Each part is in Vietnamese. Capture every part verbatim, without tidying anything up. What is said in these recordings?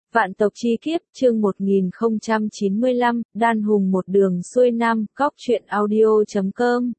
Vạn tộc chi kiếp, chương một nghìn không trăm chín mươi lăm, Đan Hùng một đường xuôi nam, góc truyện audio chấm com.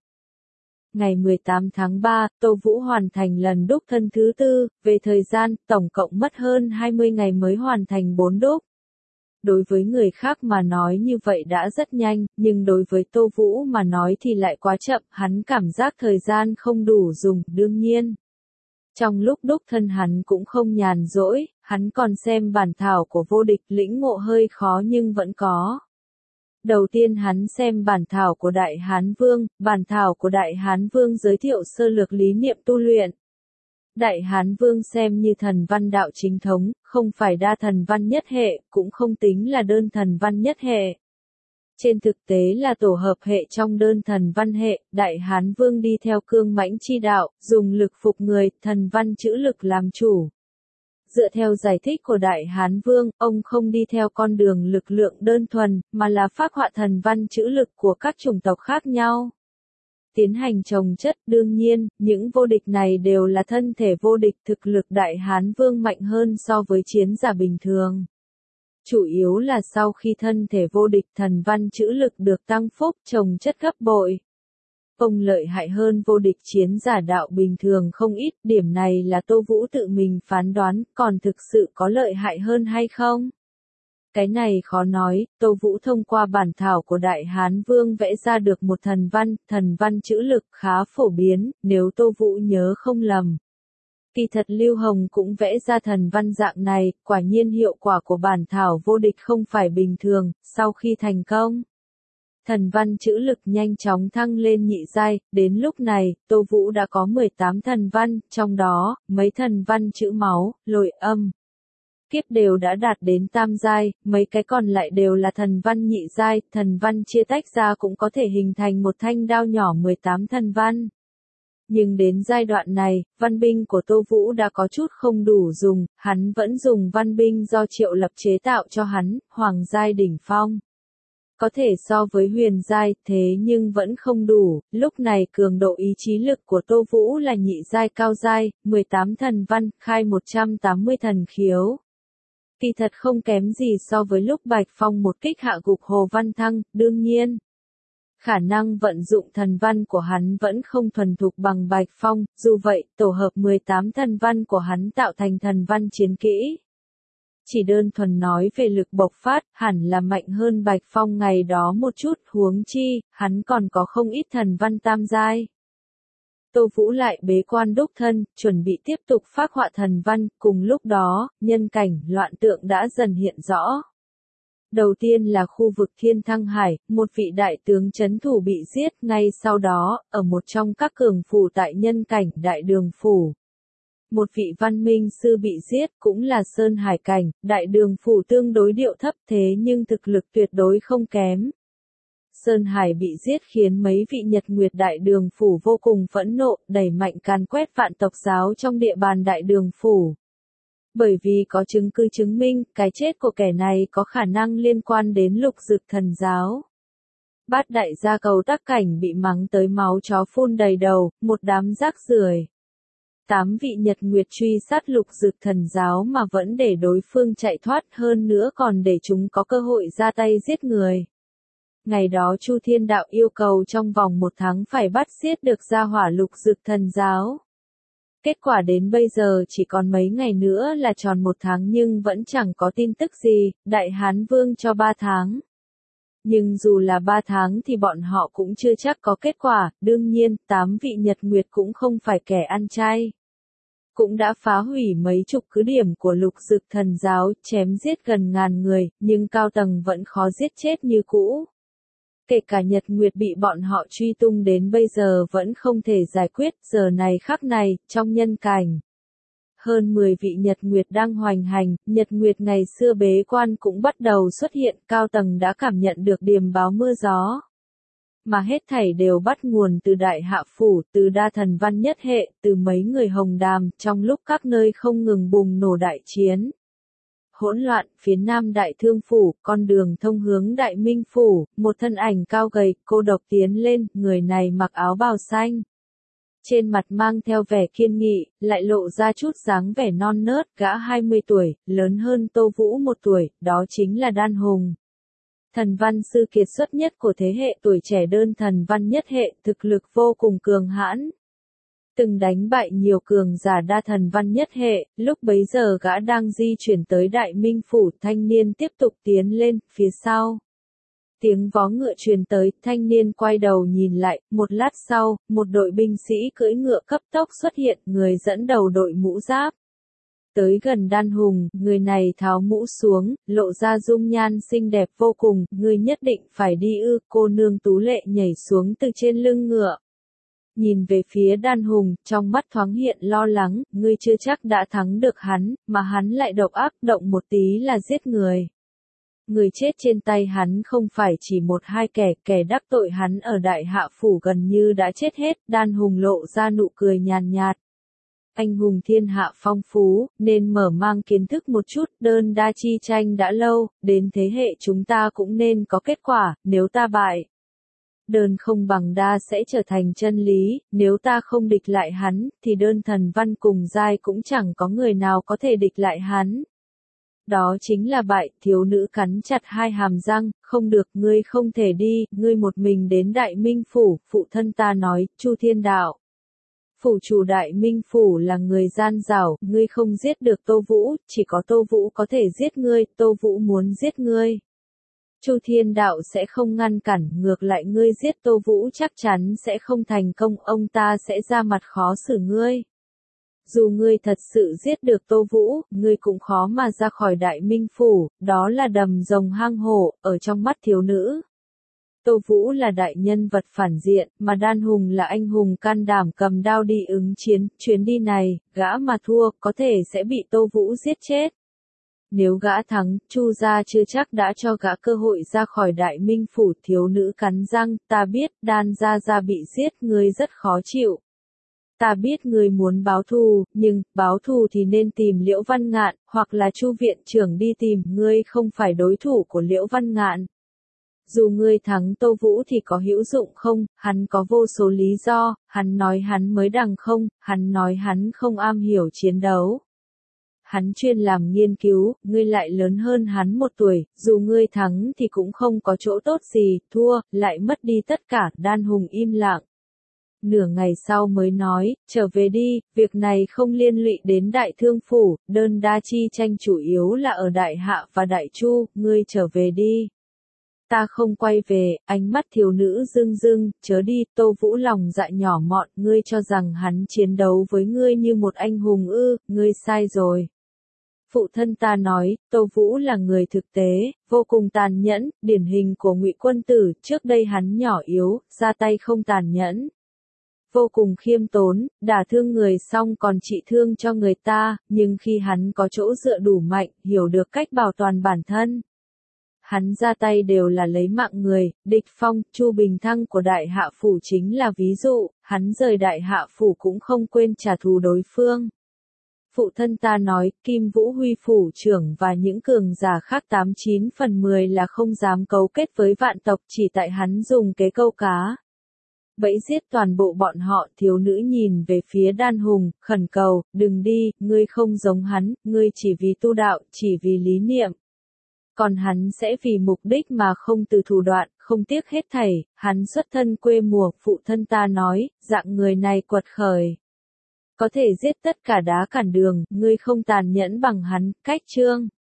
Ngày mười tám tháng ba, Tô Vũ hoàn thành lần đúc thân thứ tư, về thời gian, tổng cộng mất hơn hai mươi ngày mới hoàn thành bốn đúc. Đối với người khác mà nói như vậy đã rất nhanh, nhưng đối với Tô Vũ mà nói thì lại quá chậm, hắn cảm giác thời gian không đủ dùng, đương nhiên. Trong lúc đúc thân hắn cũng không nhàn rỗi, hắn còn xem bản thảo của vô địch, lĩnh ngộ hơi khó nhưng vẫn có. Đầu tiên hắn xem bản thảo của Đại Hán Vương, bản thảo của Đại Hán Vương giới thiệu sơ lược lý niệm tu luyện. Đại Hán Vương xem như thần văn đạo chính thống, không phải đa thần văn nhất hệ, cũng không tính là đơn thần văn nhất hệ. Trên thực tế là tổ hợp hệ trong đơn thần văn hệ, Đại Hán Vương đi theo cương mãnh chi đạo, dùng lực phục người, thần văn chữ lực làm chủ. Dựa theo giải thích của Đại Hán Vương, ông không đi theo con đường lực lượng đơn thuần, mà là phác họa thần văn chữ lực của các chủng tộc khác nhau. Tiến hành trồng chất, đương nhiên, những vô địch này đều là thân thể vô địch, thực lực Đại Hán Vương mạnh hơn so với chiến giả bình thường. Chủ yếu là sau khi thân thể vô địch thần văn chữ lực được tăng phúc, trồng chất gấp bội. Ông lợi hại hơn vô địch chiến giả đạo bình thường không ít, điểm này là Tô Vũ tự mình phán đoán, còn thực sự có lợi hại hơn hay không? Cái này khó nói, Tô Vũ thông qua bản thảo của Đại Hán Vương vẽ ra được một thần văn, thần văn chữ lực khá phổ biến, nếu Tô Vũ nhớ không lầm. Kỳ thật Lưu Hồng cũng vẽ ra thần văn dạng này, quả nhiên hiệu quả của bản thảo vô địch không phải bình thường, sau khi thành công. Thần văn chữ lực nhanh chóng thăng lên nhị giai, đến lúc này, Tô Vũ đã có mười tám thần văn, trong đó, mấy thần văn chữ máu, lôi âm, kiếp đều đã đạt đến tam giai, mấy cái còn lại đều là thần văn nhị giai, thần văn chia tách ra cũng có thể hình thành một thanh đao nhỏ mười tám thần văn. Nhưng đến giai đoạn này, văn binh của Tô Vũ đã có chút không đủ dùng, hắn vẫn dùng văn binh do Triệu Lập chế tạo cho hắn, hoàng giai đỉnh phong. Có thể so với huyền giai, thế nhưng vẫn không đủ, lúc này cường độ ý chí lực của Tô Vũ là nhị giai cao giai, mười tám thần văn, khai một trăm tám mươi thần khiếu. Kỳ thật không kém gì so với lúc Bạch Phong một kích hạ gục Hồ Văn Thăng, đương nhiên. Khả năng vận dụng thần văn của hắn vẫn không thuần thục bằng Bạch Phong, dù vậy, tổ hợp mười tám thần văn của hắn tạo thành thần văn chiến kỹ. Chỉ đơn thuần nói về lực bộc phát, hẳn là mạnh hơn Bạch Phong ngày đó một chút, huống chi, hắn còn có không ít thần văn tam giai. Tô Vũ lại bế quan đúc thân, chuẩn bị tiếp tục phác họa thần văn, cùng lúc đó, nhân cảnh, loạn tượng đã dần hiện rõ. Đầu tiên là khu vực Thiên Thăng Hải, một vị đại tướng trấn thủ bị giết, ngay sau đó, ở một trong các cường phủ tại nhân cảnh, Đại Đường Phủ. Một vị văn minh sư bị giết, cũng là Sơn Hải Cảnh, Đại Đường Phủ tương đối điệu thấp thế nhưng thực lực tuyệt đối không kém. Sơn Hải bị giết khiến mấy vị Nhật Nguyệt Đại Đường Phủ vô cùng phẫn nộ, đẩy mạnh càn quét vạn tộc giáo trong địa bàn Đại Đường Phủ. Bởi vì có chứng cứ chứng minh, cái chết của kẻ này có khả năng liên quan đến Lục Dực Thần Giáo. Bát đại gia Cầu Tắc Cảnh bị mắng tới máu chó phun đầy đầu, một đám rác rưởi. Tám vị Nhật Nguyệt truy sát Lục Dực Thần Giáo mà vẫn để đối phương chạy thoát, hơn nữa còn để chúng có cơ hội ra tay giết người. Ngày đó Chu Thiên Đạo yêu cầu trong vòng một tháng phải bắt giết được gia hỏa Lục Dực Thần Giáo. Kết quả đến bây giờ chỉ còn mấy ngày nữa là tròn một tháng nhưng vẫn chẳng có tin tức gì, Đại Hán Vương cho ba tháng. Nhưng dù là ba tháng thì bọn họ cũng chưa chắc có kết quả, đương nhiên, tám vị Nhật Nguyệt cũng không phải kẻ ăn chay. Cũng đã phá hủy mấy chục cứ điểm của Lục Dực Thần Giáo, chém giết gần ngàn người, nhưng cao tầng vẫn khó giết chết như cũ. Kể cả Nhật Nguyệt bị bọn họ truy tung đến bây giờ vẫn không thể giải quyết, giờ này khắc này, trong nhân cảnh. Hơn mười vị Nhật Nguyệt đang hoành hành, Nhật Nguyệt ngày xưa bế quan cũng bắt đầu xuất hiện, cao tầng đã cảm nhận được điềm báo mưa gió. Mà hết thảy đều bắt nguồn từ Đại Hạ Phủ, từ đa thần văn nhất hệ, từ mấy người hồng đàm, trong lúc các nơi không ngừng bùng nổ đại chiến. Hỗn loạn, phía nam Đại Thương Phủ, con đường thông hướng Đại Minh Phủ, một thân ảnh cao gầy, cô độc tiến lên, người này mặc áo bào xanh. Trên mặt mang theo vẻ kiên nghị, lại lộ ra chút dáng vẻ non nớt, gã hai mươi tuổi, lớn hơn Tô Vũ một tuổi, đó chính là Đan Hùng. Thần văn sư kiệt xuất nhất của thế hệ tuổi trẻ đơn thần văn nhất hệ, thực lực vô cùng cường hãn. Từng đánh bại nhiều cường giả đa thần văn nhất hệ, lúc bấy giờ gã đang di chuyển tới Đại Minh Phủ, thanh niên tiếp tục tiến lên, phía sau. Tiếng vó ngựa truyền tới, thanh niên quay đầu nhìn lại, một lát sau, một đội binh sĩ cưỡi ngựa cấp tốc xuất hiện, người dẫn đầu đội mũ giáp. Tới gần Đan Hùng, người này tháo mũ xuống, lộ ra dung nhan xinh đẹp vô cùng, ngươi nhất định phải đi ư, cô nương tú lệ nhảy xuống từ trên lưng ngựa. Nhìn về phía Đan Hùng, trong mắt thoáng hiện lo lắng, ngươi chưa chắc đã thắng được hắn, mà hắn lại độc ác, động một tí là giết người. Người chết trên tay hắn không phải chỉ một hai kẻ, kẻ đắc tội hắn ở Đại Hạ Phủ gần như đã chết hết, Đan Hùng lộ ra nụ cười nhàn nhạt. Anh hùng thiên hạ phong phú, nên mở mang kiến thức một chút, đơn đa chi tranh đã lâu, đến thế hệ chúng ta cũng nên có kết quả, nếu ta bại. Đơn không bằng đa sẽ trở thành chân lý, nếu ta không địch lại hắn, thì đơn thần văn cùng giai cũng chẳng có người nào có thể địch lại hắn. Đó chính là bại, thiếu nữ cắn chặt hai hàm răng, không được, ngươi không thể đi, ngươi một mình đến Đại Minh Phủ, phụ thân ta nói, Chu Thiên Đạo. Phủ chủ Đại Minh Phủ là người gian dảo, ngươi không giết được Tô Vũ, chỉ có Tô Vũ có thể giết ngươi, Tô Vũ muốn giết ngươi. Chu Thiên Đạo sẽ không ngăn cản, ngược lại ngươi giết Tô Vũ chắc chắn sẽ không thành công, ông ta sẽ ra mặt khó xử ngươi. Dù ngươi thật sự giết được Tô Vũ, ngươi cũng khó mà ra khỏi Đại Minh Phủ, đó là đầm rồng hang hổ, ở trong mắt thiếu nữ. Tô Vũ là đại nhân vật phản diện, mà Đan Hùng là anh hùng can đảm cầm đao đi ứng chiến, chuyến đi này, gã mà thua, có thể sẽ bị Tô Vũ giết chết. Nếu gã thắng, Chu gia chưa chắc đã cho gã cơ hội ra khỏi Đại Minh Phủ, thiếu nữ cắn răng, ta biết, Đan gia gia bị giết, ngươi rất khó chịu. Ta biết ngươi muốn báo thù, nhưng, báo thù thì nên tìm Liễu Văn Ngạn, hoặc là Chu viện trưởng đi tìm, ngươi không phải đối thủ của Liễu Văn Ngạn. Dù ngươi thắng Tô Vũ thì có hữu dụng không, hắn có vô số lý do, hắn nói hắn mới đằng không, hắn nói hắn không am hiểu chiến đấu. Hắn chuyên làm nghiên cứu, ngươi lại lớn hơn hắn một tuổi, dù ngươi thắng thì cũng không có chỗ tốt gì, thua, lại mất đi tất cả, Đan Hùng im lặng. Nửa ngày sau mới nói, trở về đi, việc này không liên lụy đến Đại Thương Phủ, đơn đa chi tranh chủ yếu là ở Đại Hạ và Đại Chu, ngươi trở về đi. Ta không quay về, ánh mắt thiếu nữ rưng rưng, chớ đi, Tô Vũ lòng dạ nhỏ mọn, ngươi cho rằng hắn chiến đấu với ngươi như một anh hùng ư, ngươi sai rồi. Phụ thân ta nói, Tô Vũ là người thực tế, vô cùng tàn nhẫn, điển hình của Ngụy Quân Tử, trước đây hắn nhỏ yếu, ra tay không tàn nhẫn. Vô cùng khiêm tốn, đả thương người xong còn trị thương cho người ta, nhưng khi hắn có chỗ dựa đủ mạnh, hiểu được cách bảo toàn bản thân. Hắn ra tay đều là lấy mạng người, địch phong, Chu Bình Thăng của Đại Hạ Phủ chính là ví dụ, hắn rời Đại Hạ Phủ cũng không quên trả thù đối phương. Phụ thân ta nói, Kim Vũ Huy Phủ trưởng và những cường giả khác tám chín phần mười là không dám cấu kết với vạn tộc chỉ tại hắn dùng kế câu cá. Bẫy giết toàn bộ bọn họ, thiếu nữ nhìn về phía Đan Hùng, khẩn cầu, đừng đi, ngươi không giống hắn, ngươi chỉ vì tu đạo, chỉ vì lý niệm. Còn hắn sẽ vì mục đích mà không từ thủ đoạn, không tiếc hết thảy, hắn xuất thân quê mùa, phụ thân ta nói, dạng người này quật khởi. Có thể giết tất cả đá cản đường, ngươi không tàn nhẫn bằng hắn, cách chương.